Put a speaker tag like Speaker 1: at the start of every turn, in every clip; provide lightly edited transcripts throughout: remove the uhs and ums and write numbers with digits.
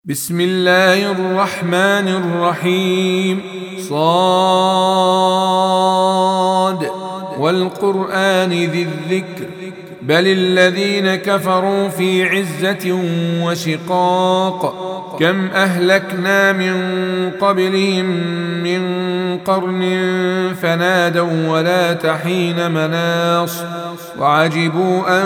Speaker 1: بسم الله الرحمن الرحيم. صاد والقرآن ذي الذكر بل الذين كفروا في عزة وشقاق كم أهلكنا من قبلهم من قرن فنادوا ولا تحين مناص وعجبوا أن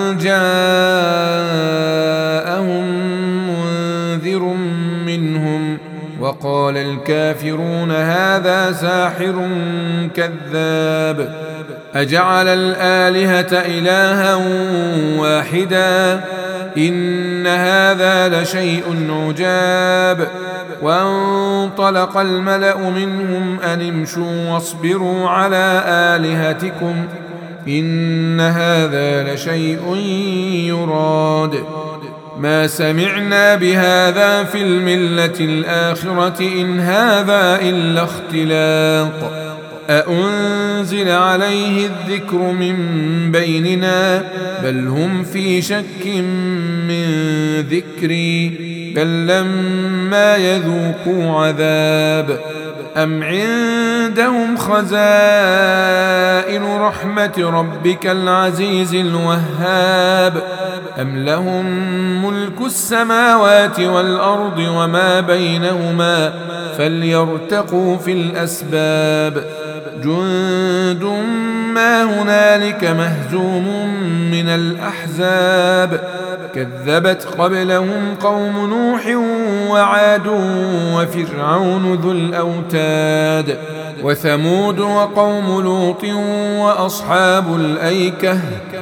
Speaker 1: جاءهم منذر منهم وقال الكافرون هذا ساحر كذاب أجعل الآلهة إلها واحدا إن هذا لشيء عجاب وانطلق الملأ منهم أن امشوا واصبروا على آلهتكم إن هذا لشيء يراد ما سمعنا بهذا في الملة الآخرة إن هذا إلا اختلاق أأنزل عليه الذكر من بيننا بل هم في شك من ذكري بل لما يذوقوا عذاب أم عندهم خزائن رحمة ربك العزيز الوهاب أم لهم ملك السماوات والأرض وما بينهما فليرتقوا في الأسباب جند ما هنالك مهزوم من الأحزاب كذبت قبلهم قوم نوح وعاد وفرعون ذو الأوتاد وثمود وقوم لوط وأصحاب الأيكة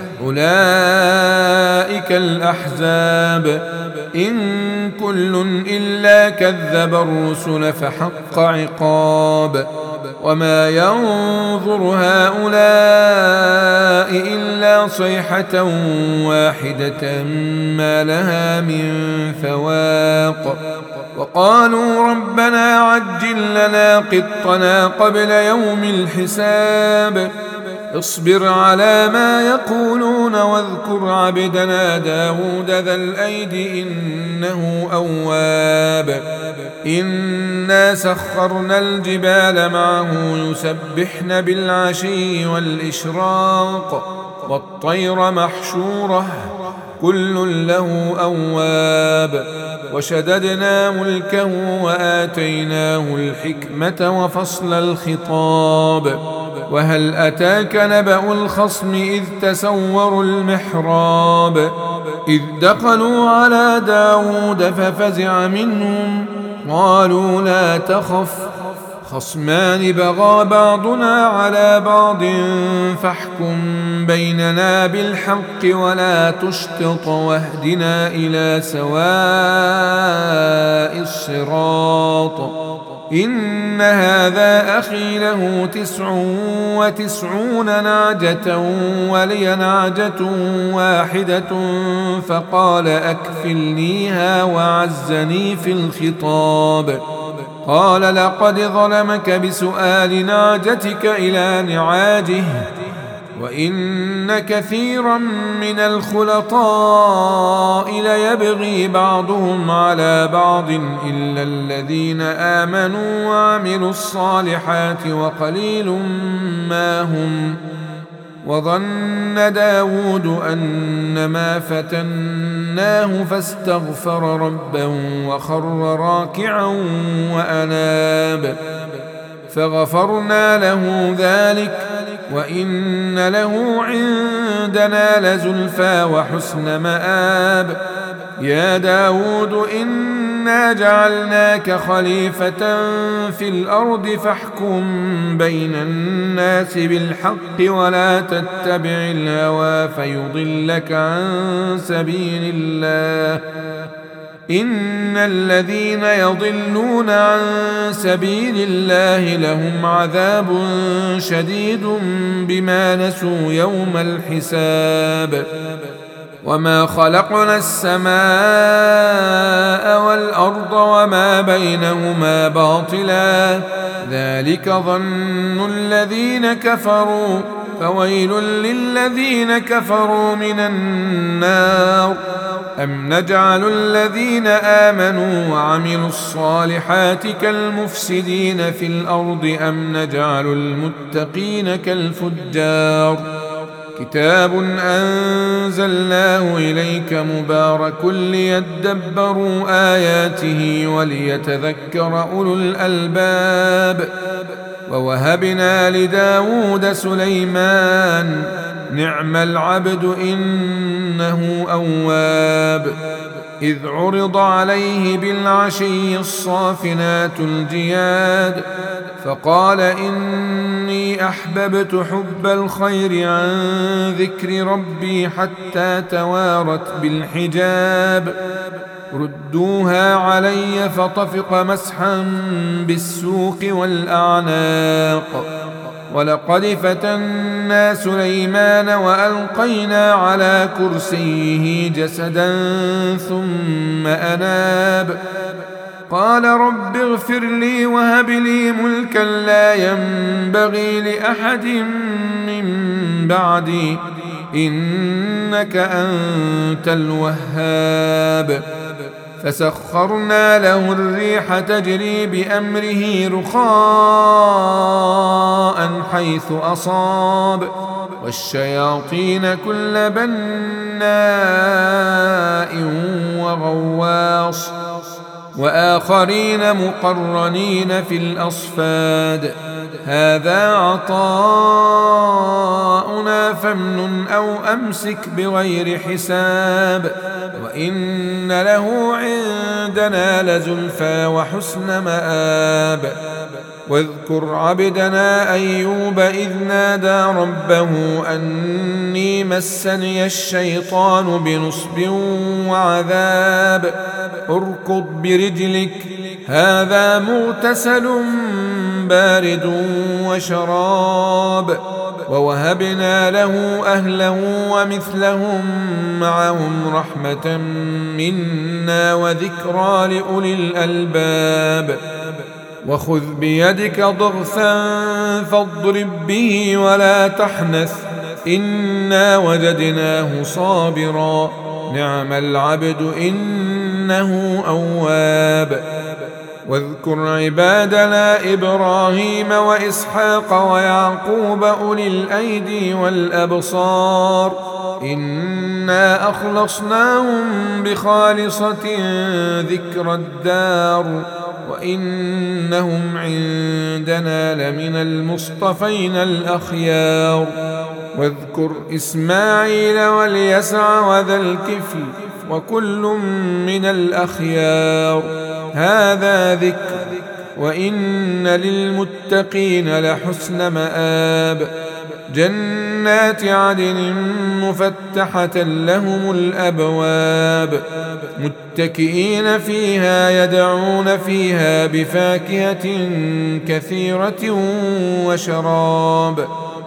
Speaker 1: أولئك الأحزاب إن كل إلا كذب الرسل فحق عقاب وما ينظر هؤلاء إلا صيحة واحدة ما لها من فواق وقالوا ربنا عجل لنا قطنا قبل يوم الحساب اصبر على ما يقولون واذكر عبدنا داود ذا الأيد إنه أواب إنا سخرنا الجبال معه يسبحن بالعشي والإشراق والطير محشورة كل له أواب وشددنا ملكه وآتيناه الحكمة وفصل الخطاب وهل أتاك نبأ الخصم إذ تسوروا المحراب إذ دخلوا على داود ففزع منهم قالوا لا تخف خصمان بغى بعضنا على بعض فاحكم بيننا بالحق ولا تشطط واهدنا إلى سواء الصراط إن هذا أخي له 99 نعجة ولي نعجة واحدة فقال أكفلنيها وعزني في الخطاب قال لقد ظلمك بسؤال نعجتك إلى نعاجه وإن كثيرا من الخلطاء ليبغي بعضهم على بعض إلا الذين آمنوا وعملوا الصالحات وقليل ما هم وظن داود أنما فتناه فاستغفر ربه وخر راكعا وأناب فغفرنا له ذلك وإن له عندنا لزلفى وحسن مآب يا داود إنا جعلناك خليفة في الأرض فاحكم بين الناس بالحق ولا تتبع الهوى فيضلك عن سبيل الله إن الذين يضلون عن سبيل الله لهم عذاب شديد بما نسوا يوم الحساب وما خلقنا السماء والأرض وما بينهما باطلا ذلك ظن الذين كفروا فويل للذين كفروا من النار. أم نجعل الذين آمنوا وعملوا الصالحات كالمفسدين في الأرض أم نجعل المتقين كالفجار. كتاب أنزلناه إليك مبارك ليدبروا آياته وليتذكر أولو الألباب. ووهبنا لداود سليمان نعم العبد إنه أواب. إذ عرض عليه بالعشي الصافنات الجياد فقال إني أحببت حب الخير عن ذكر ربي حتى توارت بالحجاب. ردوها علي فطفق مسحا بالسوق والأعناق. ولقد فتنا سليمان وألقينا على كرسيه جسدا ثم أناب. قال رب اغفر لي وهب لي ملكا لا ينبغي لأحد من بعدي إنك أنت الوهاب. فسخرنا له الريح تجري بأمره رخاء حيث أصاب والشياطين كل بناء وغواص وآخرين مقرنين في الأصفاد. هذا عطاؤنا فامنن أو أمسك بغير حساب. وإن له عندنا لزلفى وحسن مآب. واذكر عبدنا أيوب إذ نادى ربه أني مسني الشيطان بنصب وعذاب. اركض برجلك هذا مغتسل بارد وشراب. ووهبنا له أهله ومثلهم معهم رحمة منا وذكرى لأولي الألباب. وخذ بيدك ضغثا فاضرب به ولا تحنث إنا وجدناه صابرا نعم العبد إنه أواب. واذكر عبادنا إبراهيم وإسحاق ويعقوب أولي الأيدي والأبصار إنا أخلصناهم بخالصة ذكر الدار وإنهم عندنا لمن المصطفين الأخيار. واذكر إسماعيل واليسع وذا الكفل وكل من الأخيار. هذا ذكر وإن للمتقين لحسن مآب. جنات عدن مفتحة لهم الأبواب متكئين فيها يدعون فيها بفاكهة كثيرة وشراب.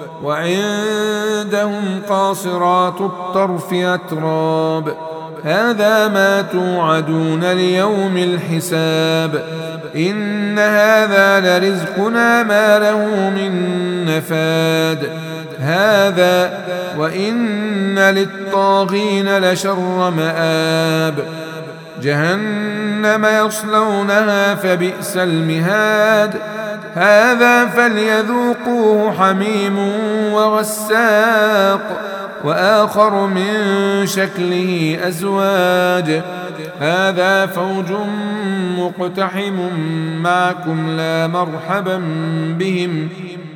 Speaker 1: وعندهم قاصرات الطرف أتراب. هذا ما توعدون ليوم الحساب. إن هذا لرزقنا ما له من نفاد. هذا وإن للطاغين لشر مآب. جهنم يصلونها فبئس المهاد. هذا فليذوقوه حميم وغساق وآخر من شكله أزواج. هذا فوج مقتحم معكم لا مرحبا بهم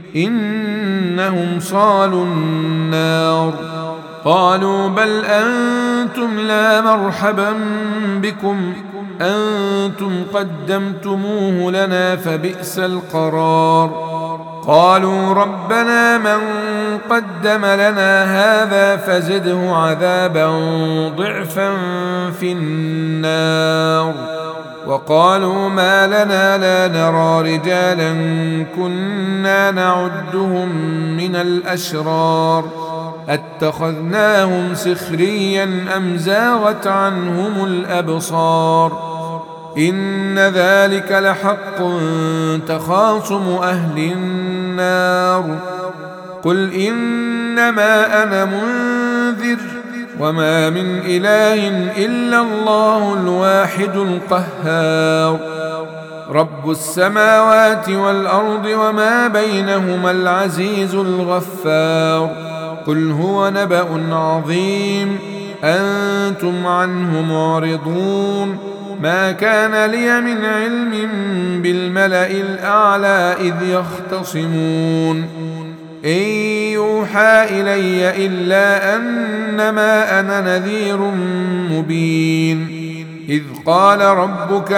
Speaker 1: إنهم صالوا النار. قالوا بل أنتم لا مرحبا بكم أنتم قدمتموه لنا فبئس القرار. قالوا ربنا من قدم لنا هذا فزده عذابا ضعفا في النار. وقالوا ما لنا لا نرى رجالا كنا نعدهم من الأشرار أتخذناهم سخريا أم زاغت عنهم الأبصار. إن ذلك لحق تخاصم أهل النار قل إنما أنا منذر وما من إله إلا الله الواحد القهار رب السماوات والأرض وما بينهما العزيز الغفار قل هو نبأ عظيم أنتم عنه معرضون ما كان لي من علم بالملأ الأعلى إذ يختصمون إن يوحى إلي إلا أنما أنا نذير مبين إذ قال ربك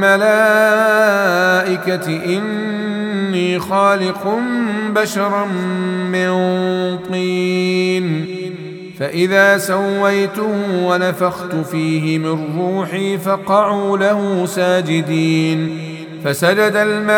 Speaker 1: للملائكة إني خالق بشرا من طين فإذا سويته ونفخت فيه من روحي فقعوا له ساجدين فسجد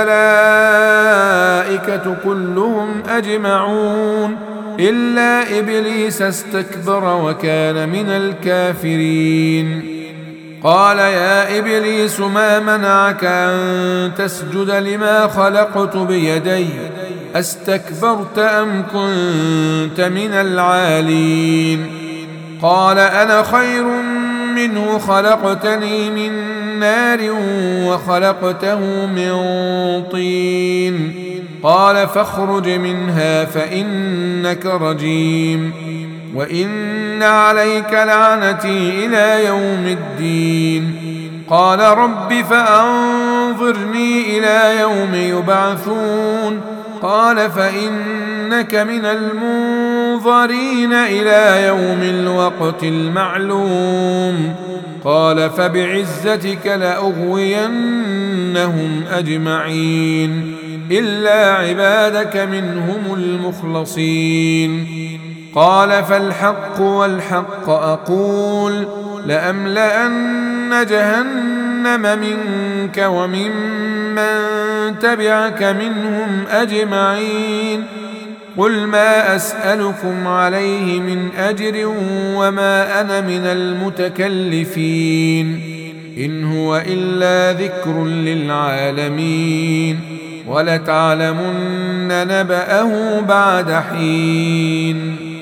Speaker 1: الملائكة كلهم أجمعون إلا إبليس استكبر وكان من الكافرين قال يا إبليس ما منعك أن تسجد لما خلقت بيدي أستكبرت أم كنت من العالين قال أنا خير منه خلقتني من نار وخلقته من طين قال فاخرج منها فإنك رجيم وإن عليك لعنتي إلى يوم الدين قال رب فأنظرني إلى يوم يبعثون قال فإنك من المنظرين إلى يوم الوقت المعلوم قال فبعزتك لأغوينهم أجمعين إلا عبادك منهم المخلصين قال فالحق والحق أقول لأملأن جهنم منك وممن تبعك منهم أجمعين قل ما أسألكم عليه من أجر وما أنا من المتكلفين إن هو إلا ذكر للعالمين ولتعلمن نبأه بعد حين